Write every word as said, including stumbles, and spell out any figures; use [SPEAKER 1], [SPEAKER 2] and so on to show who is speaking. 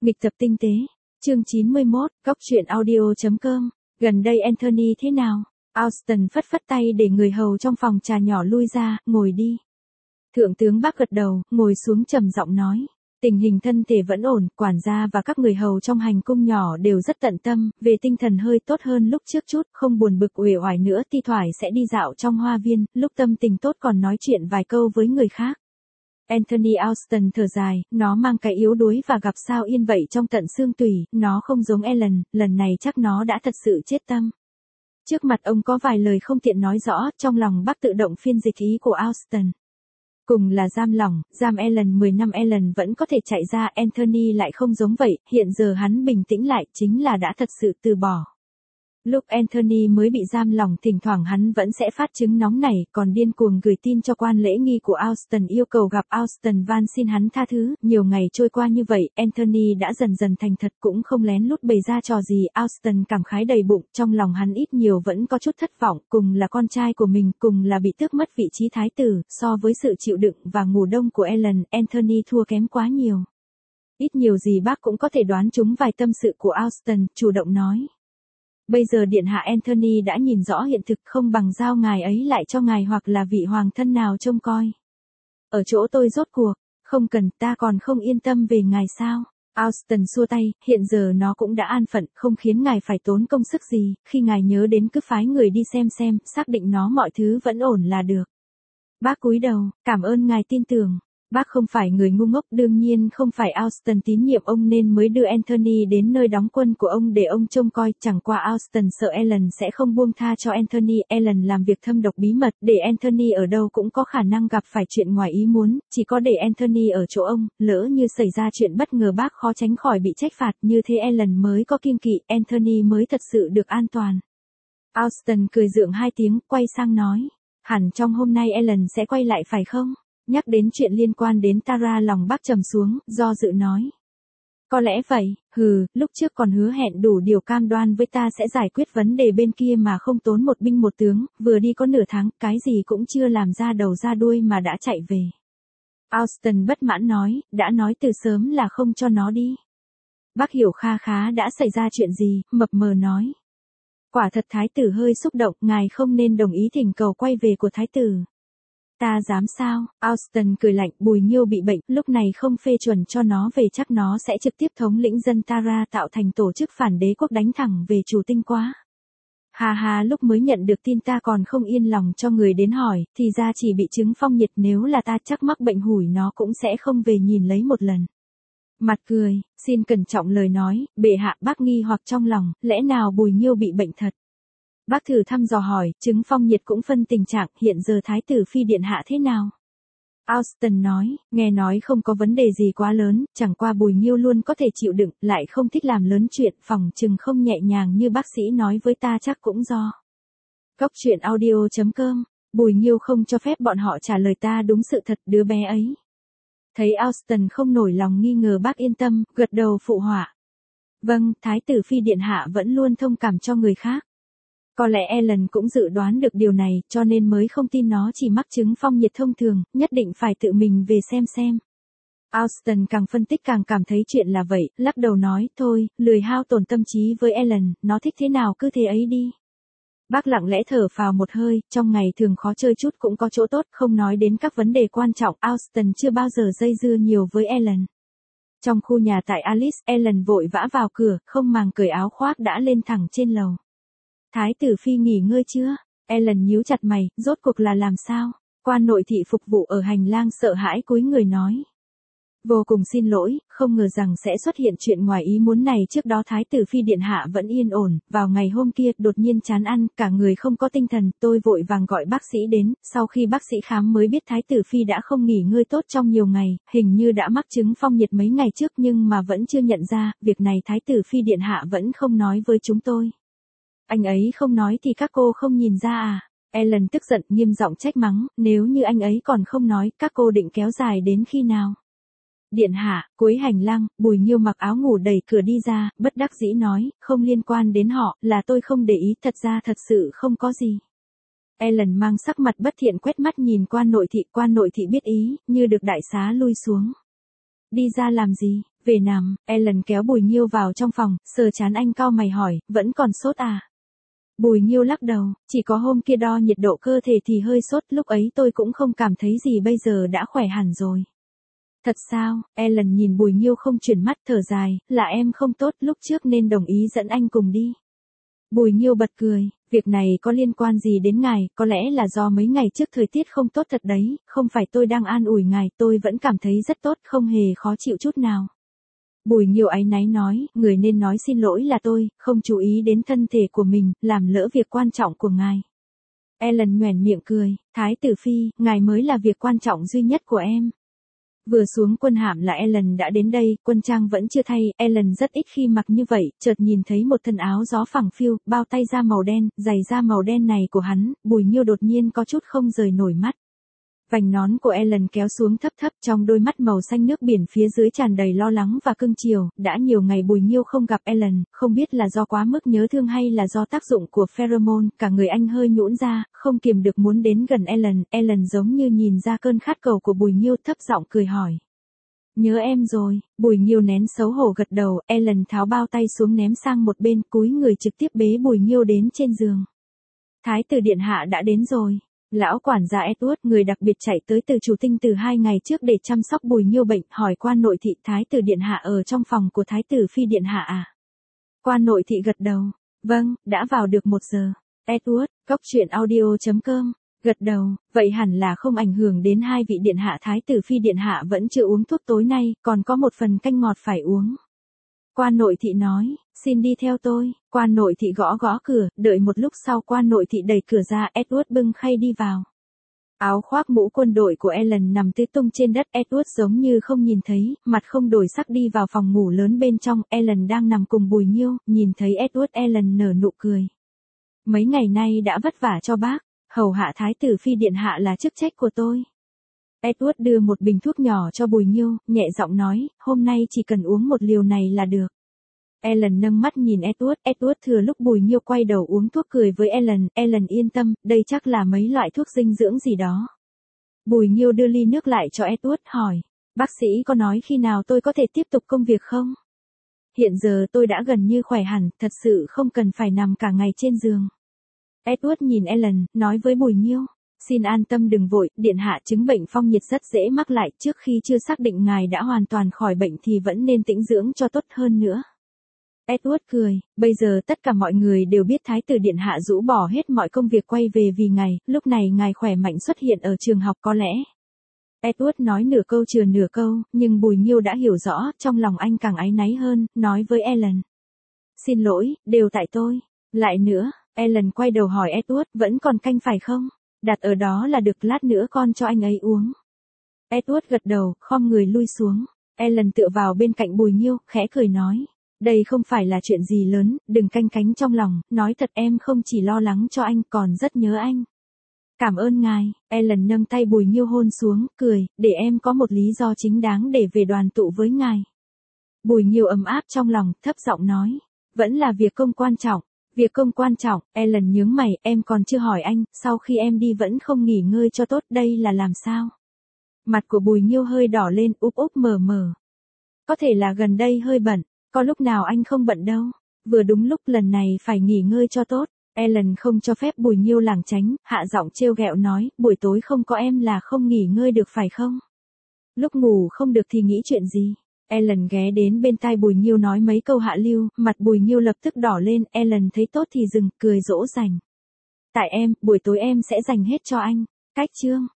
[SPEAKER 1] Nghịch tập tinh tế. Chương chín mươi mốt, góc truyện audio chấm com. Gần đây Anthony thế nào? Austin phất phất tay để người hầu trong phòng trà nhỏ lui ra, ngồi đi. Thượng tướng Bắc gật đầu, ngồi xuống trầm giọng nói. Tình hình thân thể vẫn ổn, quản gia và các người hầu trong hành cung nhỏ đều rất tận tâm, về tinh thần hơi tốt hơn lúc trước chút, không buồn bực uể oải nữa, thi thoảng sẽ đi dạo trong hoa viên, lúc tâm tình tốt còn nói chuyện vài câu với người khác. Anthony Austin thở dài, nó mang cái yếu đuối và gặp sao yên vậy trong tận xương tủy, nó không giống Ellen, lần này chắc nó đã thật sự chết tâm. Trước mặt ông có vài lời không tiện nói rõ, trong lòng bác tự động phiên dịch ý của Austin. Cùng là giam lỏng, giam Ellen mười năm Ellen vẫn có thể chạy ra, Anthony lại không giống vậy, hiện giờ hắn bình tĩnh lại, chính là đã thật sự từ bỏ. Lúc Anthony mới bị giam lỏng thỉnh thoảng hắn vẫn sẽ phát chứng nóng nảy, còn điên cuồng gửi tin cho quan lễ nghi của Austin yêu cầu gặp Austin van xin hắn tha thứ, nhiều ngày trôi qua như vậy, Anthony đã dần dần thành thật cũng không lén lút bày ra trò gì, Austin cảm khái đầy bụng, trong lòng hắn ít nhiều vẫn có chút thất vọng, cùng là con trai của mình, cùng là bị tước mất vị trí thái tử, so với sự chịu đựng và ngủ đông của Ellen, Anthony thua kém quá nhiều. Ít nhiều gì bác cũng có thể đoán trúng vài tâm sự của Austin, chủ động nói. Bây giờ điện hạ Anthony đã nhìn rõ hiện thực, không bằng giao ngài ấy lại cho ngài hoặc là vị hoàng thân nào trông coi. Ở chỗ tôi rốt cuộc, không cần, ta còn không yên tâm về ngài sao. Austin xua tay, hiện giờ nó cũng đã an phận, không khiến ngài phải tốn công sức gì, khi ngài nhớ đến cứ phái người đi xem xem, xác định nó mọi thứ vẫn ổn là được. Bác cúi đầu, cảm ơn ngài tin tưởng. Bác không phải người ngu ngốc, đương nhiên không phải Austin tín nhiệm ông nên mới đưa Anthony đến nơi đóng quân của ông để ông trông coi, chẳng qua Austin sợ Ellen sẽ không buông tha cho Anthony, Ellen làm việc thâm độc bí mật, để Anthony ở đâu cũng có khả năng gặp phải chuyện ngoài ý muốn, chỉ có để Anthony ở chỗ ông, lỡ như xảy ra chuyện bất ngờ bác khó tránh khỏi bị trách phạt, như thế Ellen mới có kiêng kỵ, Anthony mới thật sự được an toàn. Austin cười gượng hai tiếng, quay sang nói, hẳn trong hôm nay Ellen sẽ quay lại phải không? Nhắc đến chuyện liên quan đến Tara lòng bác trầm xuống, do dự nói. Có lẽ vậy, hừ, lúc trước còn hứa hẹn đủ điều cam đoan với ta sẽ giải quyết vấn đề bên kia mà không tốn một binh một tướng, vừa đi có nửa tháng, cái gì cũng chưa làm ra đầu ra đuôi mà đã chạy về. Austin bất mãn nói, đã nói từ sớm là không cho nó đi. Bác hiểu kha khá đã xảy ra chuyện gì, mập mờ nói. Quả thật thái tử hơi xúc động, ngài không nên đồng ý thỉnh cầu quay về của thái tử. Ta dám sao? Austin cười lạnh, Bùi Nhiêu bị bệnh, lúc này không phê chuẩn cho nó về chắc nó sẽ trực tiếp thống lĩnh dân Tara tạo thành tổ chức phản đế quốc đánh thẳng về chủ tinh quá. Hà hà, lúc mới nhận được tin ta còn không yên lòng cho người đến hỏi, thì ra chỉ bị chứng phong nhiệt, nếu là ta chắc mắc bệnh hủi nó cũng sẽ không về nhìn lấy một lần. Mặt cười, xin cẩn trọng lời nói, bệ hạ. Bác nghi hoặc trong lòng, lẽ nào Bùi Nhiêu bị bệnh thật? Bác thử thăm dò hỏi, chứng phong nhiệt cũng phân tình trạng, hiện giờ thái tử phi điện hạ thế nào? Austin nói, nghe nói không có vấn đề gì quá lớn, chẳng qua Bùi Nhiêu luôn có thể chịu đựng, lại không thích làm lớn chuyện, phòng chừng không nhẹ nhàng như bác sĩ nói với ta chắc cũng do. Góc truyện audio chấm com, Bùi Nhiêu không cho phép bọn họ trả lời ta đúng sự thật, đứa bé ấy. Thấy Austin không nổi lòng nghi ngờ, bác yên tâm, gật đầu phụ họa. Vâng, thái tử phi điện hạ vẫn luôn thông cảm cho người khác. Có lẽ Ellen cũng dự đoán được điều này, cho nên mới không tin nó chỉ mắc chứng phong nhiệt thông thường, nhất định phải tự mình về xem xem. Austin càng phân tích càng cảm thấy chuyện là vậy, lắc đầu nói, thôi, lười hao tổn tâm trí với Ellen, nó thích thế nào cứ thế ấy đi. Bác lặng lẽ thở phào một hơi, trong ngày thường khó chơi chút cũng có chỗ tốt, không nói đến các vấn đề quan trọng, Austin chưa bao giờ dây dưa nhiều với Ellen. Trong khu nhà tại Alice, Ellen vội vã vào cửa, không màng cởi áo khoác đã lên thẳng trên lầu. Thái tử phi nghỉ ngơi chưa? Ellen nhíu chặt mày, rốt cuộc là làm sao? Quan nội thị phục vụ ở hành lang sợ hãi cúi người nói. Vô cùng xin lỗi, không ngờ rằng sẽ xuất hiện chuyện ngoài ý muốn này, trước đó thái tử phi điện hạ vẫn yên ổn, vào ngày hôm kia đột nhiên chán ăn, cả người không có tinh thần, tôi vội vàng gọi bác sĩ đến, sau khi bác sĩ khám mới biết thái tử phi đã không nghỉ ngơi tốt trong nhiều ngày, hình như đã mắc chứng phong nhiệt mấy ngày trước nhưng mà vẫn chưa nhận ra, việc này thái tử phi điện hạ vẫn không nói với chúng tôi. Anh ấy không nói thì các cô không nhìn ra à? Ellen tức giận nghiêm giọng trách mắng, nếu như anh ấy còn không nói, các cô định kéo dài đến khi nào? Điện hạ, cuối hành lang, Bùi Nhiêu mặc áo ngủ đẩy cửa đi ra, bất đắc dĩ nói, không liên quan đến họ, là tôi không để ý, thật ra thật sự không có gì. Ellen mang sắc mặt bất thiện quét mắt nhìn quan nội thị, quan nội thị biết ý, như được đại xá lui xuống. Đi ra làm gì? Về nằm, Ellen kéo Bùi Nhiêu vào trong phòng, sờ trán anh cau mày hỏi, vẫn còn sốt à? Bùi Nhiêu lắc đầu, chỉ có hôm kia đo nhiệt độ cơ thể thì hơi sốt, lúc ấy tôi cũng không cảm thấy gì, bây giờ đã khỏe hẳn rồi. Thật sao? Ellen nhìn Bùi Nhiêu không chuyển mắt, thở dài, là em không tốt, lúc trước nên đồng ý dẫn anh cùng đi. Bùi Nhiêu bật cười, việc này có liên quan gì đến ngài, có lẽ là do mấy ngày trước thời tiết không tốt thật đấy, không phải tôi đang an ủi ngài, tôi vẫn cảm thấy rất tốt, không hề khó chịu chút nào. Bùi Nhiêu áy náy nói, người nên nói xin lỗi là tôi, không chú ý đến thân thể của mình, làm lỡ việc quan trọng của ngài. Ellen nhoẻn miệng cười, Thái tử phi, ngài mới là việc quan trọng duy nhất của em. Vừa xuống quân hạm là Ellen đã đến đây, quân trang vẫn chưa thay, Ellen rất ít khi mặc như vậy, chợt nhìn thấy một thân áo gió phẳng phiu, bao tay da màu đen, giày da màu đen này của hắn, Bùi Nhiêu đột nhiên có chút không rời nổi mắt. Vành nón của Ellen kéo xuống thấp thấp, trong đôi mắt màu xanh nước biển phía dưới tràn đầy lo lắng và cưng chiều, đã nhiều ngày Bùi Nhiêu không gặp Ellen, không biết là do quá mức nhớ thương hay là do tác dụng của pheromone, cả người anh hơi nhũn ra, không kiềm được muốn đến gần Ellen, Ellen giống như nhìn ra cơn khát cầu của Bùi Nhiêu, thấp giọng cười hỏi. Nhớ em rồi, Bùi Nhiêu nén xấu hổ gật đầu, Ellen tháo bao tay xuống ném sang một bên, cúi người trực tiếp bế Bùi Nhiêu đến trên giường. Thái tử điện hạ đã đến rồi. Lão quản gia Edward, người đặc biệt chạy tới từ chủ tinh từ hai ngày trước để chăm sóc Bùi Nhiêu bệnh, hỏi quan nội thị Thái tử điện hạ ở trong phòng của Thái tử phi điện hạ à? Quan nội thị gật đầu, vâng, đã vào được một giờ. Edward, góc truyện audio chấm com, gật đầu, vậy hẳn là không ảnh hưởng đến hai vị điện hạ. Thái tử phi điện hạ vẫn chưa uống thuốc tối nay, còn có một phần canh ngọt phải uống. Quan nội thị nói, xin đi theo tôi. Quan nội thị gõ gõ cửa, đợi một lúc sau quan nội thị đẩy cửa ra, Edward bưng khay đi vào. Áo khoác mũ quân đội của Ellen nằm tứ tung trên đất, Edward giống như không nhìn thấy, mặt không đổi sắc đi vào phòng ngủ lớn bên trong, Ellen đang nằm cùng Bùi Nhiêu, nhìn thấy Edward, Ellen nở nụ cười. Mấy ngày nay đã vất vả cho bác, hầu hạ Thái tử phi điện hạ là chức trách của tôi. Edward đưa một bình thuốc nhỏ cho Bùi Nhiêu, nhẹ giọng nói, hôm nay chỉ cần uống một liều này là được. Ellen nâng mắt nhìn Edward, Edward thừa lúc Bùi Nhiêu quay đầu uống thuốc cười với Ellen, Ellen yên tâm, đây chắc là mấy loại thuốc dinh dưỡng gì đó. Bùi Nhiêu đưa ly nước lại cho Edward, hỏi, bác sĩ có nói khi nào tôi có thể tiếp tục công việc không? Hiện giờ tôi đã gần như khỏe hẳn, thật sự không cần phải nằm cả ngày trên giường. Edward nhìn Ellen, nói với Bùi Nhiêu. Xin an tâm đừng vội, điện hạ, chứng bệnh phong nhiệt rất dễ mắc lại, trước khi chưa xác định ngài đã hoàn toàn khỏi bệnh thì vẫn nên tĩnh dưỡng cho tốt hơn nữa. Edward cười, bây giờ tất cả mọi người đều biết Thái tử điện hạ rũ bỏ hết mọi công việc quay về vì ngài, lúc này ngài khỏe mạnh xuất hiện ở trường học có lẽ. Edward nói nửa câu chừa nửa câu, nhưng Bùi Nhiêu đã hiểu rõ, trong lòng anh càng áy náy hơn, nói với Ellen. Xin lỗi, đều tại tôi. Lại nữa, Ellen quay đầu hỏi Edward, vẫn còn canh phải không? Đặt ở đó là được, lát nữa con cho anh ấy uống. Edward gật đầu, khom người lui xuống. Ellen tựa vào bên cạnh Bùi Nhiêu, khẽ cười nói. Đây không phải là chuyện gì lớn, đừng canh cánh trong lòng, nói thật em không chỉ lo lắng cho anh còn rất nhớ anh. Cảm ơn ngài, Ellen nâng tay Bùi Nhiêu hôn xuống, cười, để em có một lý do chính đáng để về đoàn tụ với ngài. Bùi Nhiêu ấm áp trong lòng, thấp giọng nói. Vẫn là việc công quan trọng. Việc công quan trọng, Ellen nhướng mày, em còn chưa hỏi anh, sau khi em đi vẫn không nghỉ ngơi cho tốt, đây là làm sao? Mặt của Bùi Nhiêu hơi đỏ lên, úp úp mờ mờ. Có thể là gần đây hơi bận, có lúc nào anh không bận đâu. Vừa đúng lúc lần này phải nghỉ ngơi cho tốt. Ellen không cho phép Bùi Nhiêu lảng tránh, hạ giọng trêu ghẹo nói, buổi tối không có em là không nghỉ ngơi được phải không? Lúc ngủ không được thì nghĩ chuyện gì? Ellen ghé đến bên tai Bùi Nhiêu nói mấy câu hạ lưu, mặt Bùi Nhiêu lập tức đỏ lên, Ellen thấy tốt thì dừng, cười dỗ dành. Tại em, buổi tối em sẽ dành hết cho anh. Cách chương.